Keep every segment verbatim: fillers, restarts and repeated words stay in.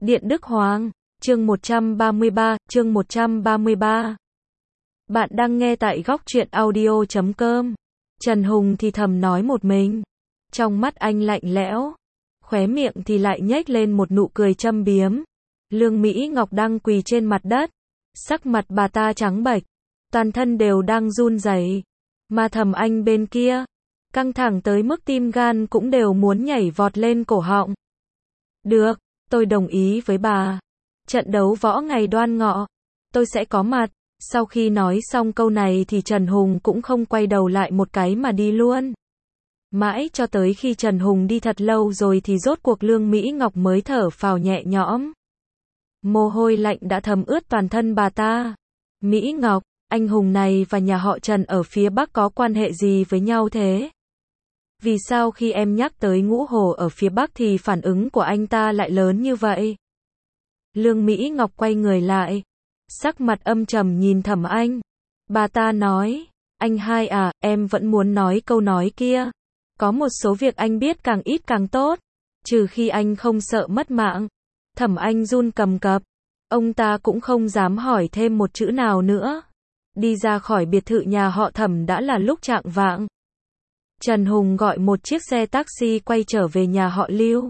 Điện Đức Hoàng, chương một trăm ba mươi ba, chương một trăm ba mươi ba. Bạn đang nghe tại góc truyện audio chấm com. Trần Hùng thì thầm nói một mình. Trong mắt anh lạnh lẽo, khóe miệng thì lại nhếch lên một nụ cười châm biếm. Lương Mỹ Ngọc đang quỳ trên mặt đất, sắc mặt bà ta trắng bệch, toàn thân đều đang run rẩy. Mà Thẩm Anh bên kia, căng thẳng tới mức tim gan cũng đều muốn nhảy vọt lên cổ họng. Được, tôi đồng ý với bà. Trận đấu võ ngày Đoan Ngọ, tôi sẽ có mặt. Sau khi nói xong câu này thì Trần Hùng cũng không quay đầu lại một cái mà đi luôn. Mãi cho tới khi Trần Hùng đi thật lâu rồi thì rốt cuộc Lương Mỹ Ngọc mới thở phào nhẹ nhõm. Mồ hôi lạnh đã thấm ướt toàn thân bà ta. Mỹ Ngọc, anh hùng này và nhà họ Trần ở phía Bắc có quan hệ gì với nhau thế? Vì sao khi em nhắc tới Ngũ Hồ ở phía Bắc thì phản ứng của anh ta lại lớn như vậy? Lương Mỹ Ngọc quay người lại, sắc mặt âm trầm nhìn Thẩm Anh. Bà ta nói, anh hai à, em vẫn muốn nói câu nói kia. Có một số việc anh biết càng ít càng tốt, trừ khi anh không sợ mất mạng. Thẩm Anh run cầm cập, ông ta cũng không dám hỏi thêm một chữ nào nữa. Đi ra khỏi biệt thự nhà họ Thẩm đã là lúc chạng vạng. Trần Hùng gọi một chiếc xe taxi quay trở về nhà họ Lưu.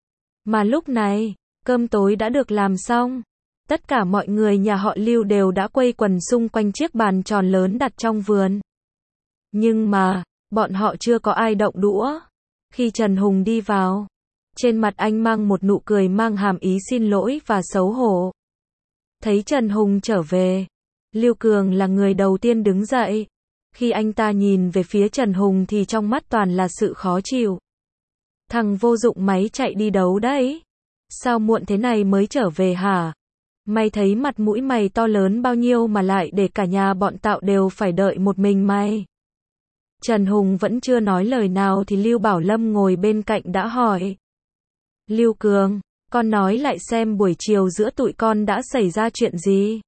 Mà lúc này, cơm tối đã được làm xong. Tất cả mọi người nhà họ Lưu đều đã quây quần xung quanh chiếc bàn tròn lớn đặt trong vườn. Nhưng mà, bọn họ chưa có ai động đũa. Khi Trần Hùng đi vào, trên mặt anh mang một nụ cười mang hàm ý xin lỗi và xấu hổ. Thấy Trần Hùng trở về, Lưu Cường là người đầu tiên đứng dậy. Khi anh ta nhìn về phía Trần Hùng thì trong mắt toàn là sự khó chịu. Thằng vô dụng máy chạy đi đấu đấy. Sao muộn thế này mới trở về hả? Mày thấy mặt mũi mày to lớn bao nhiêu mà lại để cả nhà bọn Tạo đều phải đợi một mình mày? Trần Hùng vẫn chưa nói lời nào thì Lưu Bảo Lâm ngồi bên cạnh đã hỏi. Lưu Cường, con nói lại xem buổi chiều giữa tụi con đã xảy ra chuyện gì?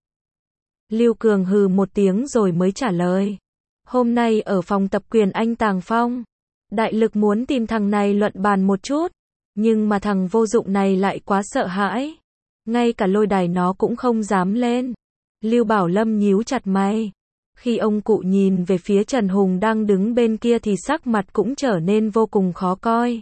Lưu Cường hừ một tiếng rồi mới trả lời. Hôm nay ở phòng tập quyền anh Tàng Phong, Đại Lực muốn tìm thằng này luận bàn một chút, nhưng mà thằng vô dụng này lại quá sợ hãi. Ngay cả lôi đài nó cũng không dám lên. Lưu Bảo Lâm nhíu chặt mày. Khi ông cụ nhìn về phía Trần Hùng đang đứng bên kia thì sắc mặt cũng trở nên vô cùng khó coi.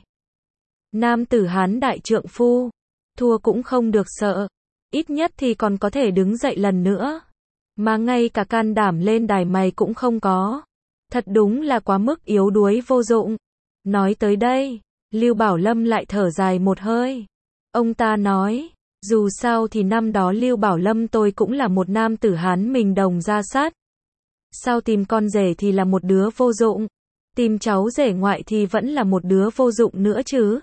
Nam tử Hán đại trượng phu, thua cũng không được sợ, ít nhất thì còn có thể đứng dậy lần nữa. Mà ngay cả can đảm lên đài mày cũng không có. Thật đúng là quá mức yếu đuối vô dụng. Nói tới đây, Lưu Bảo Lâm lại thở dài một hơi. Ông ta nói, dù sao thì năm đó Lưu Bảo Lâm tôi cũng là một nam tử Hán mình đồng ra sát. Sao tìm con rể thì là một đứa vô dụng, tìm cháu rể ngoại thì vẫn là một đứa vô dụng nữa chứ.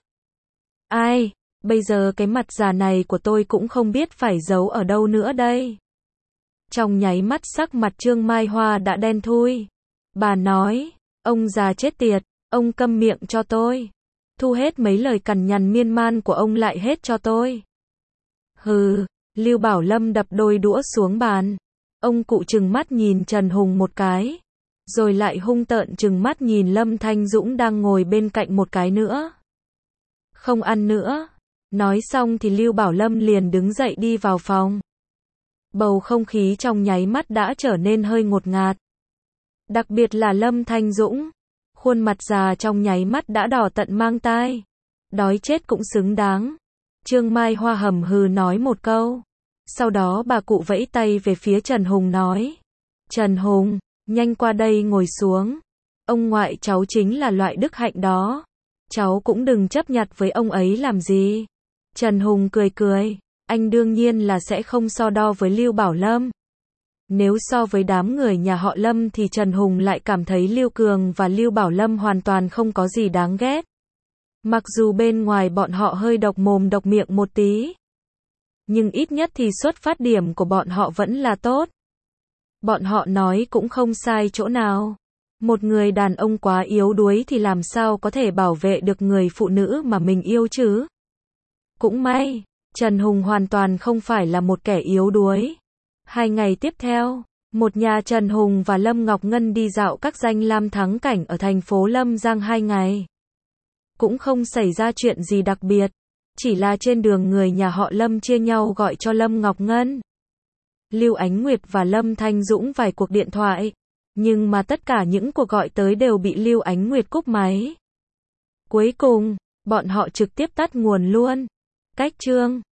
Ai, bây giờ cái mặt già này của tôi cũng không biết phải giấu ở đâu nữa đây. Trong nháy mắt sắc mặt Trương Mai Hoa đã đen thui. Bà nói, ông già chết tiệt, ông câm miệng cho tôi. Thu hết mấy lời cằn nhằn miên man của ông lại hết cho tôi. Hừ, Lưu Bảo Lâm đập đôi đũa xuống bàn. Ông cụ trừng mắt nhìn Trần Hùng một cái, rồi lại hung tợn trừng mắt nhìn Lâm Thanh Dũng đang ngồi bên cạnh một cái nữa. Không ăn nữa. Nói xong thì Lưu Bảo Lâm liền đứng dậy đi vào phòng. Bầu không khí trong nháy mắt đã trở nên hơi ngột ngạt. Đặc biệt là Lâm Thanh Dũng. Khuôn mặt già trong nháy mắt đã đỏ tận mang tai. Đói chết cũng xứng đáng. Trương Mai Hoa hầm hừ nói một câu. Sau đó bà cụ vẫy tay về phía Trần Hùng nói. Trần Hùng, nhanh qua đây ngồi xuống. Ông ngoại cháu chính là loại đức hạnh đó. Cháu cũng đừng chấp nhặt với ông ấy làm gì. Trần Hùng cười cười. Anh đương nhiên là sẽ không so đo với Lưu Bảo Lâm. Nếu so với đám người nhà họ Lâm thì Trần Hùng lại cảm thấy Lưu Cường và Lưu Bảo Lâm hoàn toàn không có gì đáng ghét. Mặc dù bên ngoài bọn họ hơi độc mồm độc miệng một tí, nhưng ít nhất thì xuất phát điểm của bọn họ vẫn là tốt. Bọn họ nói cũng không sai chỗ nào. Một người đàn ông quá yếu đuối thì làm sao có thể bảo vệ được người phụ nữ mà mình yêu chứ? Cũng may, Trần Hùng hoàn toàn không phải là một kẻ yếu đuối. Hai ngày tiếp theo, một nhà Trần Hùng và Lâm Ngọc Ngân đi dạo các danh lam thắng cảnh ở thành phố Lâm Giang hai ngày. Cũng không xảy ra chuyện gì đặc biệt. Chỉ là trên đường người nhà họ Lâm chia nhau gọi cho Lâm Ngọc Ngân, Lưu Ánh Nguyệt và Lâm Thanh Dũng vài cuộc điện thoại, nhưng mà tất cả những cuộc gọi tới đều bị Lưu Ánh Nguyệt cúp máy. Cuối cùng, bọn họ trực tiếp tắt nguồn luôn. Cách chương